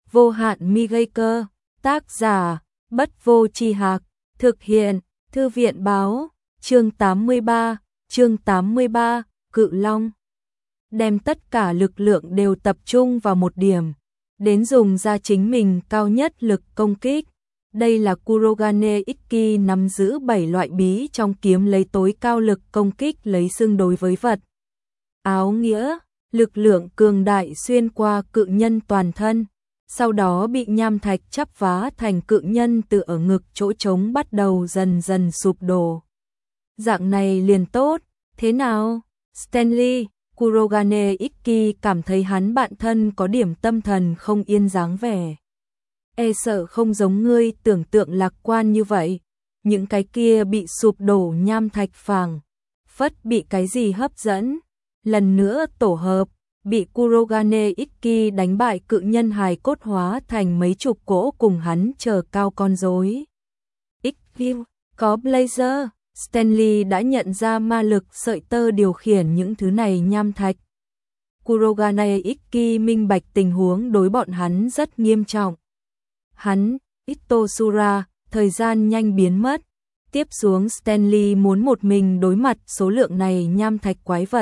Vô hạn mi gây cơ, tác giả, Bất Vô Tri Hạc, thực hiện, Thư viện báo, chương 83, Cự Long. Đem tất cả lực lượng đều tập trung vào một điểm, đến dùng ra chính mình cao nhất lực công kích. Đây là Kurogane Ikki nắm giữ 7 loại bí trong kiếm lấy tối cao lực công kích lấy xưng đối với vật. Áo nghĩa, lực lượng cường đại xuyên qua cự nhân toàn thân, sau đó bị nham thạch chắp vá thành cự nhân từ ở ngực chỗ trống bắt đầu dần dần sụp đổ. Dạng này liền tốt, thế nào? Stanley, Kurogane Ikki cảm thấy hắn bạn thân có điểm tâm thần không yên dáng vẻ. E sợ không giống ngươi tưởng tượng lạc quan như vậy, những cái kia bị sụp đổ nham thạch phẳng phất bị cái gì hấp dẫn, lần nữa tổ hợp, bị Kurogane Ikki đánh bại cự nhân hài cốt hóa thành mấy chục cỗ cùng hắn chờ cao con rối. Ikki, có Blazer, Stanley đã nhận ra ma lực sợi tơ điều khiển những thứ này nham thạch. Kurogane Ikki minh bạch tình huống đối bọn hắn rất nghiêm trọng. Hắn, Itosura, thời gian nhanh biến mất. Tiếp xuống Stanley muốn một mình đối mặt số lượng này nham thạch quái vật.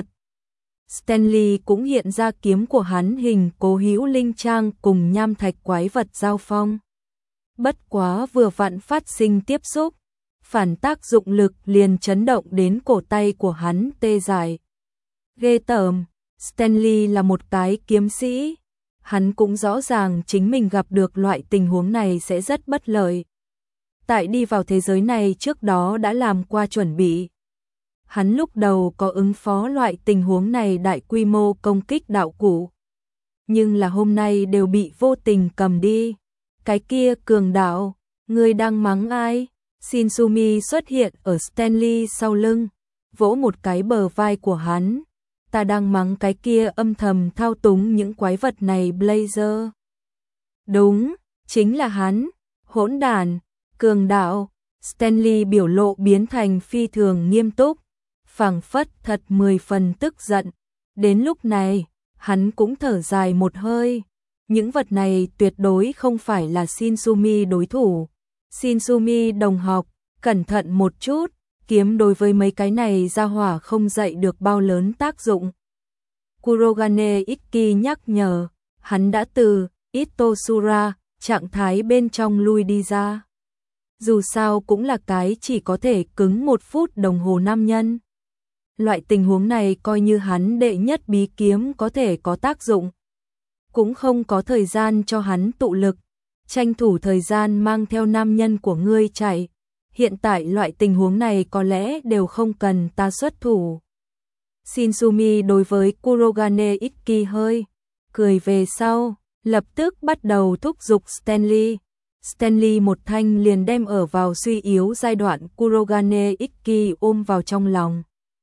Stanley cũng hiện ra kiếm của hắn hình Cố Hữu Linh Trang cùng nham thạch quái vật giao phong. Bất quá vừa vặn phát sinh tiếp xúc, phản tác dụng lực liền chấn động đến cổ tay của hắn tê dại. Ghê tởm, Stanley là một cái kiếm sĩ. Hắn cũng rõ ràng chính mình gặp được loại tình huống này sẽ rất bất lợi. Tại đi vào thế giới này trước đó đã làm qua chuẩn bị. Hắn lúc đầu có ứng phó loại tình huống này đại quy mô công kích đạo cụ. Nhưng là hôm nay đều bị vô tình cầm đi. Cái kia cường đạo, người đang mắng ai? Shinsumi xuất hiện ở Stanley sau lưng, vỗ một cái bờ vai của hắn. Ta đang mắng cái kia âm thầm thao túng những quái vật này Blazer. Đúng, chính là hắn, hỗn đản, cường đạo. Stanley biểu lộ biến thành phi thường nghiêm túc, phảng phất thật 10 phần tức giận. Đến lúc này, hắn cũng thở dài một hơi. Những vật này tuyệt đối không phải là Shinsumi đối thủ. Shinsumi đồng học, cẩn thận một chút. Kiếm đối với mấy cái này ra hỏa không dậy được bao lớn tác dụng. Kurogane Ikki nhắc nhở, hắn đã từ Itosura, trạng thái bên trong lui đi ra. Dù sao cũng là cái chỉ có thể cứng 1 phút đồng hồ nam nhân. Loại tình huống này coi như hắn đệ nhất bí kiếm có thể có tác dụng. Cũng không có thời gian cho hắn tụ lực, tranh thủ thời gian mang theo nam nhân của ngươi chạy. Hiện tại loại tình huống này có lẽ đều không cần ta xuất thủ. Shinsumi đối với Kurogane Ikki hơi cười về sau, lập tức bắt đầu thúc giục Stanley. Stanley một thanh liền đem ở vào suy yếu giai đoạn Kurogane Ikki ôm vào trong lòng.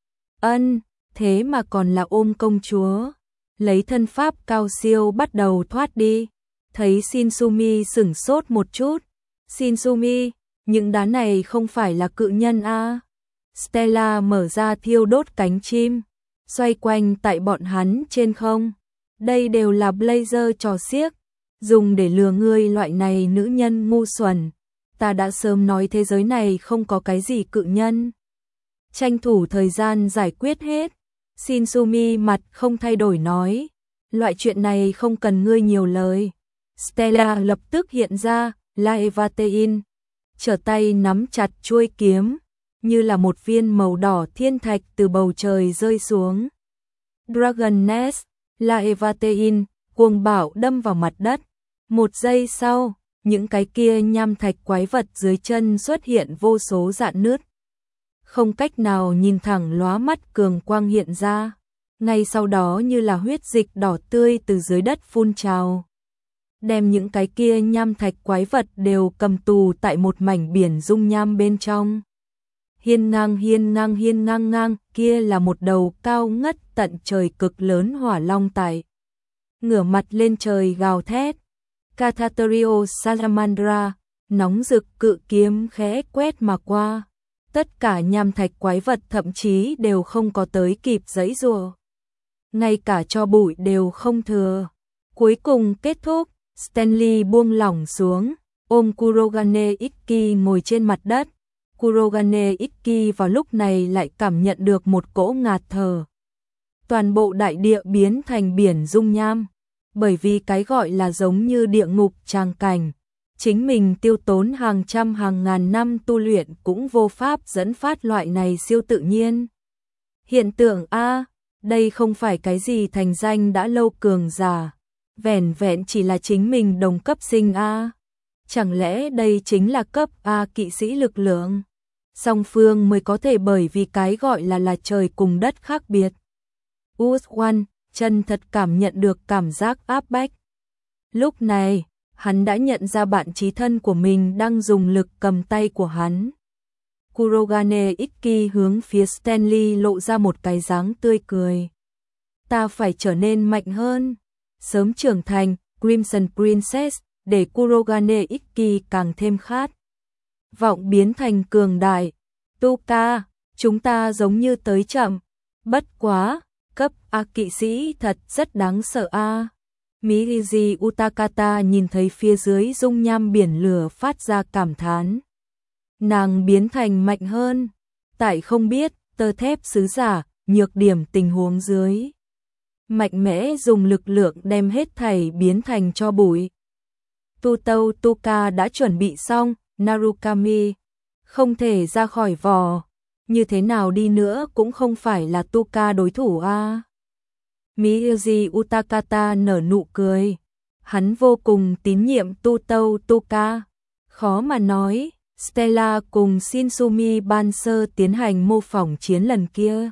Thế mà còn là ôm công chúa. Lấy thân pháp cao siêu bắt đầu thoát đi. Thấy Shinsumi sửng sốt một chút. Shinsumi, những đá này không phải là cự nhân a? Stella mở ra thiêu đốt cánh chim, xoay quanh tại bọn hắn trên không. Đây đều là Blazer trò xiếc, dùng để lừa ngươi loại này nữ nhân ngu xuẩn. Ta đã sớm nói thế giới này không có cái gì cự nhân. Tranh thủ thời gian giải quyết hết. Shinsumi mặt không thay đổi nói, loại chuyện này không cần ngươi nhiều lời. Stella lập tức hiện ra, Laevatein, trở tay nắm chặt chuôi kiếm, như là một viên màu đỏ thiên thạch từ bầu trời rơi xuống. Dragon Nest, Laevatein, cuồng bạo đâm vào mặt đất. Một giây sau, những cái kia nham thạch quái vật dưới chân xuất hiện vô số rạn nứt. Không cách nào nhìn thẳng lóa mắt cường quang hiện ra. Ngay sau đó như là huyết dịch đỏ tươi từ dưới đất phun trào. Đem những cái kia nham thạch quái vật đều cầm tù tại một mảnh biển dung nham bên trong. Hiên ngang, kia là một đầu cao ngất tận trời cực lớn hỏa long tại. Ngửa mặt lên trời gào thét. Cathaterio Salamandra, nóng rực cự kiếm khẽ quét mà qua. Tất cả nham thạch quái vật thậm chí đều không có tới kịp giãy giụa. Ngay cả cho bụi đều không thừa. Cuối cùng kết thúc, Stanley buông lỏng xuống, ôm Kurogane Ikki ngồi trên mặt đất. Kurogane Ikki vào lúc này lại cảm nhận được một cỗ ngạt thở. Toàn bộ đại địa biến thành biển dung nham, bởi vì cái gọi là giống như địa ngục tràng cảnh. Chính mình tiêu tốn hàng trăm hàng ngàn năm tu luyện cũng vô pháp dẫn phát loại này siêu tự nhiên hiện tượng a. Đây không phải cái gì thành danh đã lâu cường giả, vẻn vẹn chỉ là chính mình đồng cấp sinh a. Chẳng lẽ đây chính là cấp A kỵ sĩ lực lượng? Song phương mới có thể, bởi vì cái gọi là trời cùng đất khác biệt. Uswan chân thật cảm nhận được cảm giác áp bách. Lúc này, hắn đã nhận ra bạn chí thân của mình đang dùng lực cầm tay của hắn. Kurogane Ikki hướng phía Stanley lộ ra một cái dáng tươi cười. Ta phải trở nên mạnh hơn, sớm trưởng thành, Crimson Princess, để Kurogane Ikki càng thêm khát vọng biến thành cường đại. Tuka, chúng ta giống như tới chậm, bất quá, cấp A kỵ sĩ thật rất đáng sợ a. Miiji Utakata nhìn thấy phía dưới dung nham biển lửa phát ra cảm thán. Nàng biến thành mạnh hơn, tại không biết tơ thép sứ giả, nhược điểm tình huống dưới. Mạnh mẽ dùng lực lượng đem hết thảy biến thành tro bụi. Tutou Tuka đã chuẩn bị xong, Narukami không thể ra khỏi vỏ, như thế nào đi nữa cũng không phải là Tuka đối thủ a. Miiji Utakata nở nụ cười, hắn vô cùng tín nhiệm Tutou Tuka. Khó mà nói, Stella cùng Shinsumi ban sơ tiến hành mô phỏng chiến lần kia.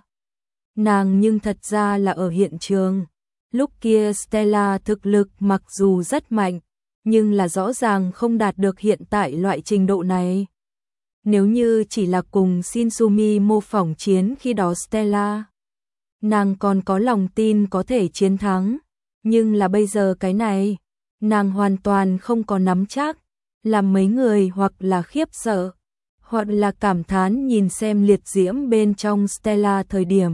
Nàng nhưng thật ra là ở hiện trường. Lúc kia Stella thực lực mặc dù rất mạnh, nhưng là rõ ràng không đạt được hiện tại loại trình độ này. Nếu như chỉ là cùng Shinsumi mô phỏng chiến khi đó Stella, nàng còn có lòng tin có thể chiến thắng. Nhưng là bây giờ cái này, nàng hoàn toàn không có nắm chắc. Làm mấy người hoặc là khiếp sợ, hoặc là cảm thán nhìn xem liệt diễm bên trong Stella thời điểm.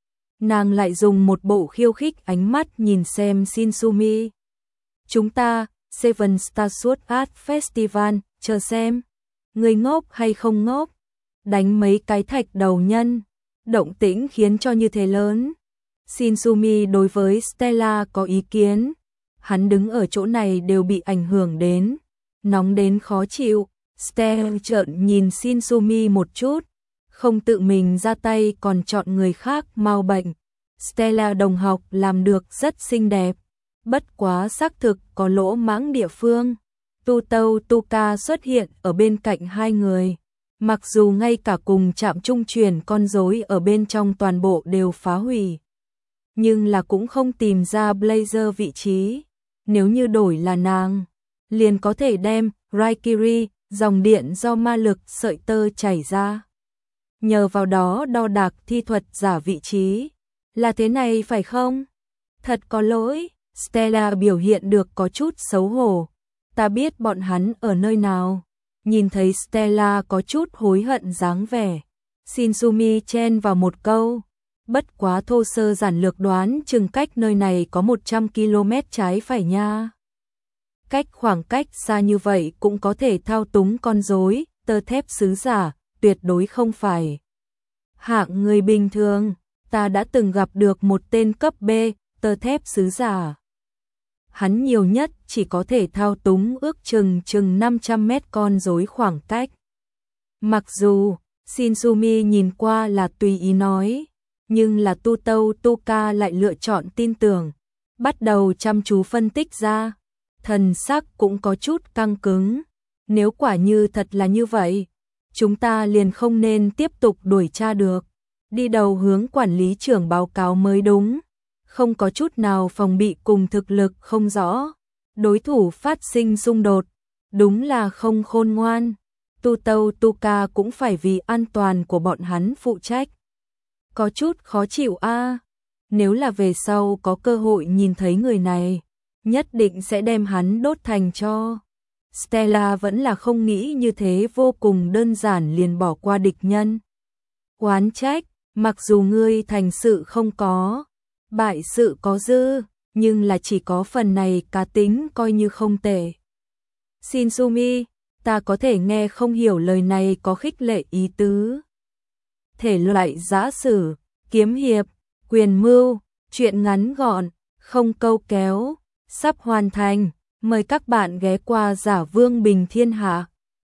Nàng lại dùng một bộ khiêu khích ánh mắt nhìn xem Shinsumi. Chúng ta, Seven Star Sword Art Festival, chờ xem. Người ngốc hay không ngốc? Đánh mấy cái thạch đầu nhân. Động tĩnh khiến cho như thế lớn. Shinsumi đối với Stella có ý kiến. Hắn đứng ở chỗ này đều bị ảnh hưởng đến. Nóng đến khó chịu. Stella trợn nhìn Shinsumi một chút. Không tự mình ra tay còn chọn người khác mau bệnh. Stella đồng học làm được rất xinh đẹp. Bất quá xác thực có lỗ mãng địa phương. Tutou Tuka xuất hiện ở bên cạnh hai người. Mặc dù ngay cả cùng trạm trung truyền con rối ở bên trong toàn bộ đều phá hủy, nhưng là cũng không tìm ra Blazer vị trí. Nếu như đổi là nàng, liền có thể đem Raikiri, dòng điện do ma lực sợi tơ chảy ra. Nhờ vào đó đo đạc thi thuật giả vị trí. Là thế này phải không? Thật có lỗi, Stella biểu hiện được có chút xấu hổ. Ta biết bọn hắn ở nơi nào. Nhìn thấy Stella có chút hối hận dáng vẻ, Shinsumi chen vào một câu. Bất quá thô sơ giản lược đoán chừng cách nơi này có 100 km trái phải nha. Khoảng cách xa như vậy cũng có thể thao túng con rối, tơ thép sứ giả, tuyệt đối không phải hạng người bình thường. Ta đã từng gặp được một tên cấp B, tơ thép sứ giả. Hắn nhiều nhất chỉ có thể thao túng ước chừng 500 mét con rối khoảng cách. Mặc dù Shinsumi nhìn qua là tùy ý nói, nhưng là Tutou Tuka lại lựa chọn tin tưởng, bắt đầu chăm chú phân tích ra, thần sắc cũng có chút căng cứng. Nếu quả như thật là như vậy, chúng ta liền không nên tiếp tục đuổi tra được, đi đầu hướng quản lý trưởng báo cáo mới đúng. Không có chút nào phòng bị cùng thực lực không rõ, đối thủ phát sinh xung đột, đúng là không khôn ngoan. Tutou Tuka cũng phải vì an toàn của bọn hắn phụ trách. Có chút khó chịu a. Nếu là về sau có cơ hội nhìn thấy người này, nhất định sẽ đem hắn đốt thành tro. Stella vẫn là không nghĩ như thế, vô cùng đơn giản liền bỏ qua địch nhân. Oán trách, mặc dù ngươi thành sự không có, bại sự có dư, nhưng là chỉ có phần này cá tính coi như không tệ. Shinsumi, ta có thể nghe không hiểu lời này có khích lệ ý tứ. Thể loại giã sử, kiếm hiệp, quyền mưu, truyện ngắn gọn, không câu kéo, sắp hoàn thành. Mời các bạn ghé qua Giả Vương Bình Thiên Hạ.